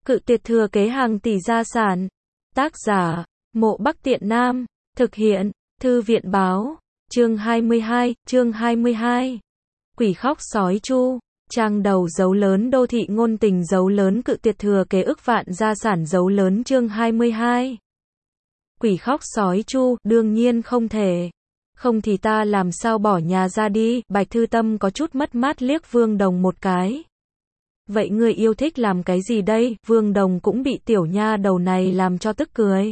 Cự tuyệt thừa kế hàng tỷ gia sản. Tác giả, Mộ Bắc Tiện Nam. Thực hiện, Thư viện báo. Chương 22. Quỷ khóc sói chu. Trang đầu dấu lớn đô thị ngôn tình dấu lớn cự tuyệt thừa kế ức vạn gia sản dấu lớn chương 22. Quỷ khóc sói chu, đương nhiên không thể. Không thì ta làm sao bỏ nhà ra đi, Bạch Thư Tâm có chút mất mát liếc Vương Đồng một cái. Vậy ngươi yêu thích làm cái gì đây? Vương Đồng cũng bị tiểu nha đầu này làm cho tức cười.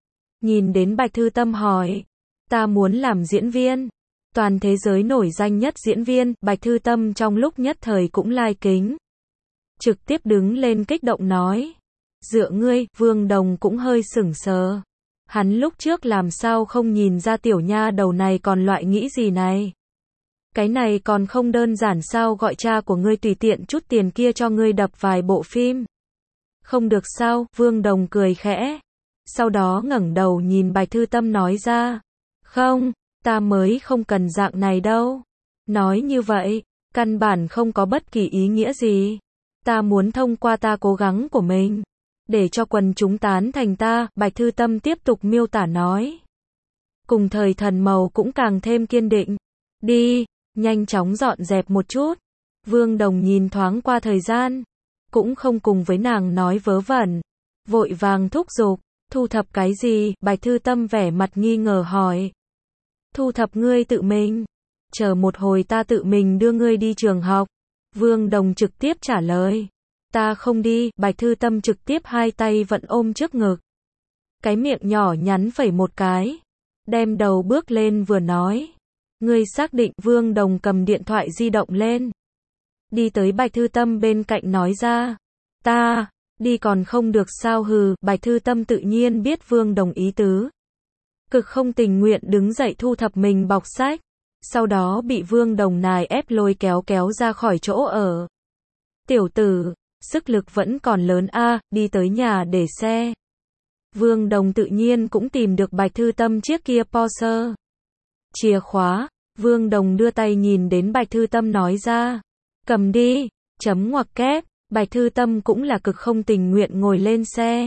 Nhìn đến Bạch Thư Tâm hỏi, ta muốn làm diễn viên. Toàn thế giới nổi danh nhất diễn viên, Bạch Thư Tâm trong lúc nhất thời cũng lai kính. Trực tiếp đứng lên kích động nói. Dựa ngươi, Vương Đồng cũng hơi sửng sờ. Hắn lúc trước làm sao không nhìn ra tiểu nha đầu này còn loại nghĩ gì này. Cái này còn không đơn giản sao, gọi cha của ngươi tùy tiện chút tiền kia cho ngươi đập vài bộ phim. Không được sao, Vương Đồng cười khẽ. Sau đó ngẩng đầu nhìn Bạch Thư Tâm nói ra. Không, ta mới không cần dạng này đâu. Nói như vậy, căn bản không có bất kỳ ý nghĩa gì. Ta muốn thông qua ta cố gắng của mình, để cho quần chúng tán thành ta, Bạch Thư Tâm tiếp tục miêu tả nói. Cùng thời thần màu cũng càng thêm kiên định. Đi, nhanh chóng dọn dẹp một chút. Vương Đồng nhìn thoáng qua thời gian, cũng không cùng với nàng nói vớ vẩn. Vội vàng thúc giục, thu thập cái gì? Bạch Thư Tâm vẻ mặt nghi ngờ hỏi. Thu thập ngươi tự mình. Chờ một hồi ta tự mình đưa ngươi đi trường học. Vương Đồng trực tiếp trả lời. Ta không đi, Bạch Thư Tâm trực tiếp hai tay vận ôm trước ngực. Cái miệng nhỏ nhắn phẩy một cái. Đem đầu bước lên vừa nói. Ngươi xác định? Vương Đồng cầm điện thoại di động lên. Đi tới Bạch Thư Tâm bên cạnh nói ra. Ta, đi còn không được sao? Hừ, Bạch Thư Tâm tự nhiên biết Vương Đồng ý tứ. Cực không tình nguyện đứng dậy thu thập mình bọc sách. Sau đó bị Vương Đồng nài ép lôi kéo ra khỏi chỗ ở. Tiểu tử, sức lực vẫn còn lớn a, đi tới nhà để xe. Vương Đồng tự nhiên cũng tìm được Bạch Thư Tâm chiếc kia Porsche. Chìa khóa, Vương Đồng đưa tay nhìn đến Bạch Thư Tâm nói ra. Cầm đi, chấm ngoặc kép, Bạch Thư Tâm cũng là cực không tình nguyện ngồi lên xe.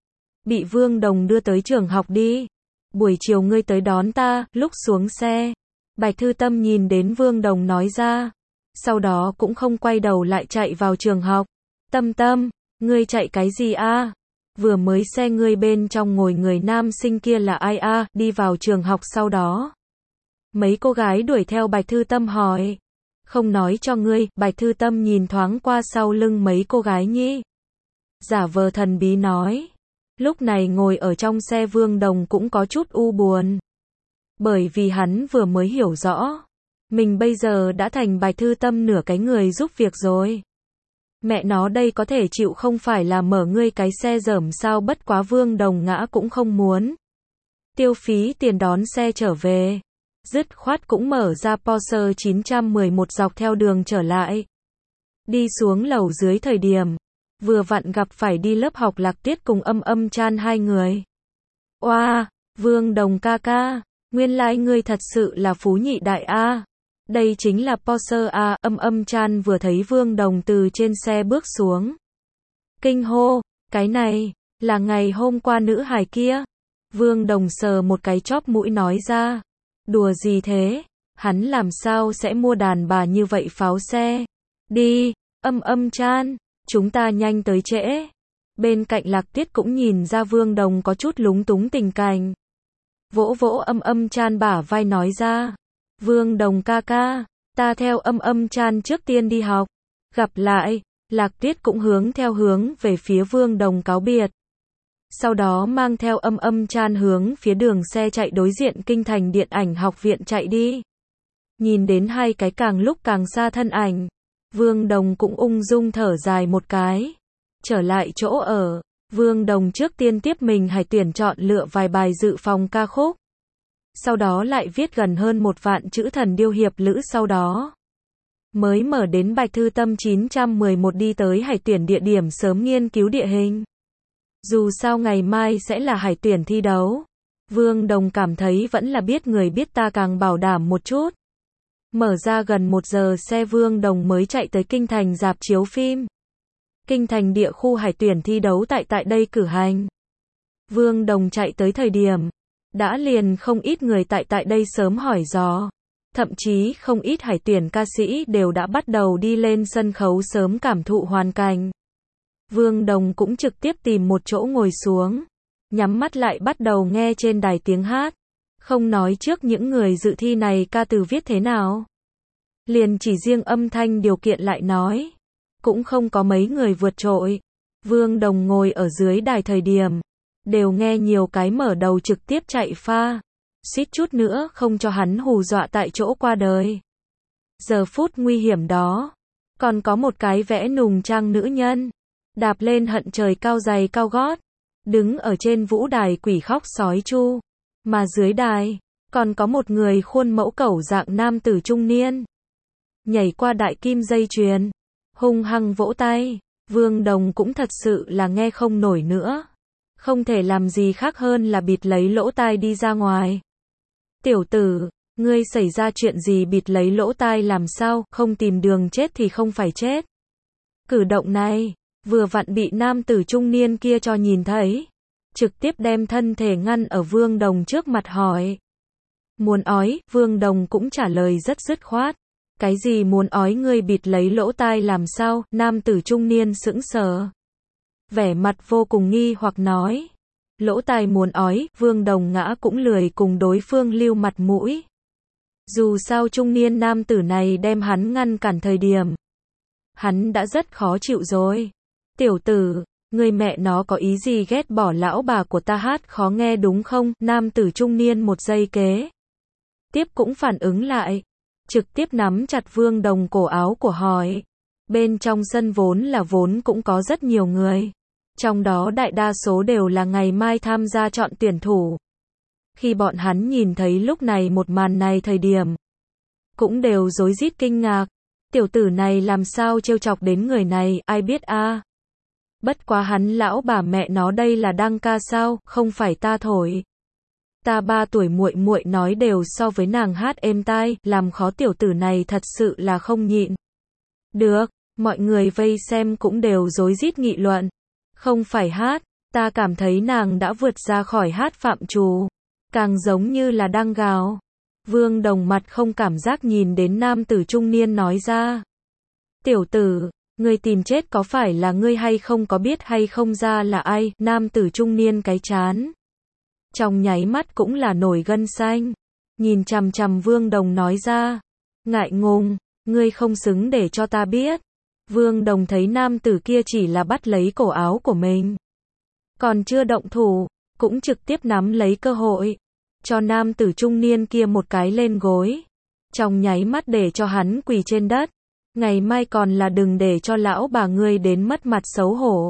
Bị Vương Đồng đưa tới trường học đi. Buổi chiều ngươi tới đón ta, lúc xuống xe. Bạch Thư Tâm nhìn đến Vương Đồng nói ra. Sau đó cũng không quay đầu lại chạy vào trường học. Tâm Tâm, ngươi chạy cái gì a? Vừa mới xe ngươi bên trong ngồi người nam sinh kia là ai a? Đi vào trường học sau đó. Mấy cô gái đuổi theo Bạch Thư Tâm hỏi. Không nói cho ngươi, Bạch Thư Tâm nhìn thoáng qua sau lưng mấy cô gái nhí. Giả vờ thần bí nói. Lúc này ngồi ở trong xe Vương Đồng cũng có chút u buồn. Bởi vì hắn vừa mới hiểu rõ. Mình bây giờ đã thành Bạch Thư Tâm nửa cái người giúp việc rồi. Mẹ nó đây có thể chịu không phải là mở ngươi cái xe dởm sao? Bất quá Vương Đồng ngã cũng không muốn tiêu phí tiền đón xe trở về. Dứt khoát cũng mở ra Porsche 911 dọc theo đường trở lại. Đi xuống lầu dưới thời điểm, vừa vặn gặp phải đi lớp học Lạc Tiết cùng Âm Chan hai người. Oa, Vương Đồng ca ca, nguyên lai ngươi thật sự là phú nhị đại a. Đây chính là Porsche a. Âm Chan vừa thấy Vương Đồng từ trên xe bước xuống. Kinh hô, cái này, là ngày hôm qua nữ hài kia. Vương Đồng sờ một cái chóp mũi nói ra. Đùa gì thế, hắn làm sao sẽ mua đàn bà như vậy pháo xe. Đi, Âm Chan, chúng ta nhanh tới trễ. Bên cạnh Lạc Tiết cũng nhìn ra Vương Đồng có chút lúng túng tình cảnh. Vỗ vỗ Âm Chan bả vai nói ra. Vương Đồng ca ca, ta theo Âm Chan trước tiên đi học. Gặp lại, Lạc Tiết cũng hướng về phía Vương Đồng cáo biệt. Sau đó mang theo Âm Chan hướng phía đường xe chạy đối diện Kinh Thành Điện ảnh học viện chạy đi. Nhìn đến hai cái càng lúc càng xa thân ảnh, Vương Đồng cũng ung dung thở dài một cái. Trở lại chỗ ở, Vương Đồng trước tiên tiếp mình Hải tuyển chọn lựa vài bài dự phòng ca khúc. Sau đó lại viết gần hơn 1 vạn chữ thần điêu hiệp lữ sau đó. Mới mở đến Bạch Thư Tâm 911 đi tới Hải tuyển địa điểm sớm nghiên cứu địa hình. Dù sao ngày mai sẽ là Hải tuyển thi đấu. Vương Đồng cảm thấy vẫn là biết người biết ta càng bảo đảm một chút. Mở ra gần 1 giờ xe Vương Đồng mới chạy tới Kinh Thành rạp chiếu phim. kinh thành địa khu hải tuyển thi đấu tại đây cử hành. Vương Đồng chạy tới thời điểm, đã liền không ít người tại đây sớm hỏi dò. Thậm chí không ít hải tuyển ca sĩ đều đã bắt đầu đi lên sân khấu sớm cảm thụ hoàn cảnh. Vương Đồng cũng trực tiếp tìm một chỗ ngồi xuống, nhắm mắt lại bắt đầu nghe trên đài tiếng hát. Không nói trước những người dự thi này ca từ viết thế nào. Liền chỉ riêng âm thanh điều kiện lại nói. Cũng không có mấy người vượt trội. Vương Đồng ngồi ở dưới đài thời điểm. Đều nghe nhiều cái mở đầu trực tiếp chạy pha. Suýt chút nữa không cho hắn hù dọa tại chỗ qua đời. Giờ phút nguy hiểm đó. Còn có một cái vẽ nùng trang nữ nhân. Đạp lên hận trời cao giày cao gót. Đứng ở trên vũ đài quỷ khóc sói chu. Mà dưới đài, còn có một người khuôn mẫu cẩu dạng nam tử trung niên. Nhảy qua đại kim dây chuyền, hung hăng vỗ tay. Vương Đồng cũng thật sự là nghe không nổi nữa. Không thể làm gì khác hơn là bịt lấy lỗ tai đi ra ngoài. Tiểu tử, ngươi xảy ra chuyện gì bịt lấy lỗ tai làm sao, không tìm đường chết thì không phải chết. Cử động này, vừa vặn bị nam tử trung niên kia cho nhìn thấy. Trực tiếp đem thân thể ngăn ở Vương Đồng trước mặt hỏi. Muốn ói, Vương Đồng cũng trả lời rất dứt khoát. Cái gì muốn ói ngươi bịt lấy lỗ tai làm sao, nam tử trung niên sững sờ. Vẻ mặt vô cùng nghi hoặc nói. Lỗ tai muốn ói, Vương Đồng ngã cũng lười cùng đối phương lưu mặt mũi. Dù sao trung niên nam tử này đem hắn ngăn cản thời điểm. Hắn đã rất khó chịu rồi. Tiểu tử, người mẹ nó có ý gì ghét bỏ lão bà của ta hát khó nghe đúng không? Nam tử trung niên một giây kế tiếp cũng phản ứng lại. Trực tiếp nắm chặt Vương Đồng cổ áo của hỏi. Bên trong sân vốn cũng có rất nhiều người. Trong đó đại đa số đều là ngày mai tham gia chọn tuyển thủ. Khi bọn hắn nhìn thấy lúc này một màn này thời điểm. Cũng đều rối rít kinh ngạc. Tiểu tử này làm sao trêu chọc đến người này, ai biết a? Bất quá hắn lão bà mẹ nó đây là đăng ca sao, không phải ta thổi. Ta 3 tuổi muội muội nói đều so với nàng hát êm tai, làm khó tiểu tử này thật sự là không nhịn. Được, mọi người vây xem cũng đều rối rít nghị luận. Không phải hát, ta cảm thấy nàng đã vượt ra khỏi hát phạm trù. Càng giống như là đang gào. Vương Đồng mặt không cảm giác nhìn đến nam tử trung niên nói ra. Tiểu tử, ngươi tìm chết có phải là ngươi hay không có biết hay không ra là ai? Nam tử trung niên cái chán. Trong nháy mắt cũng là nổi gân xanh. Nhìn chằm chằm Vương Đồng nói ra. Ngại ngùng, ngươi không xứng để cho ta biết. Vương Đồng thấy nam tử kia chỉ là bắt lấy cổ áo của mình. Còn chưa động thủ, cũng trực tiếp nắm lấy cơ hội. Cho nam tử trung niên kia một cái lên gối. Trong nháy mắt để cho hắn quỳ trên đất. Ngày mai còn là đừng để cho lão bà ngươi đến mất mặt xấu hổ.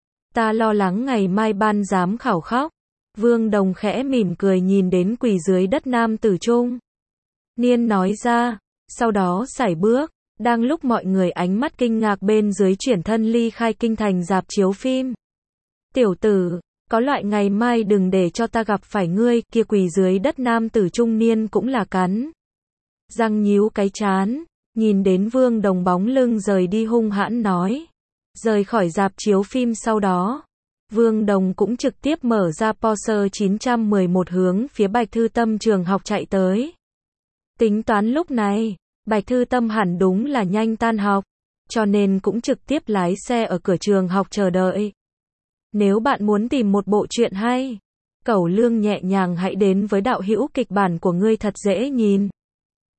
Ta lo lắng ngày mai ban giám khảo khóc. Vương Đồng khẽ mỉm cười nhìn đến quỳ dưới đất nam tử trung niên nói ra. Sau đó sải bước. Đang lúc mọi người ánh mắt kinh ngạc bên dưới chuyển thân ly khai kinh thành rạp chiếu phim. Tiểu tử, có loại ngày mai đừng để cho ta gặp phải ngươi, kia quỳ dưới đất nam tử trung niên cũng là cắn răng nhíu cái chán, nhìn đến Vương Đồng bóng lưng rời đi hung hãn nói. Rời khỏi rạp chiếu phim sau đó, Vương Đồng cũng trực tiếp mở ra Porsche 911 hướng phía Bạch Thư Tâm trường học chạy tới. Tính toán lúc này, Bạch Thư Tâm hẳn đúng là nhanh tan học, cho nên cũng trực tiếp lái xe ở cửa trường học chờ đợi. Nếu bạn muốn tìm một bộ truyện hay, Cẩu Lương nhẹ nhàng hãy đến với đạo hữu kịch bản của ngươi thật dễ nhìn.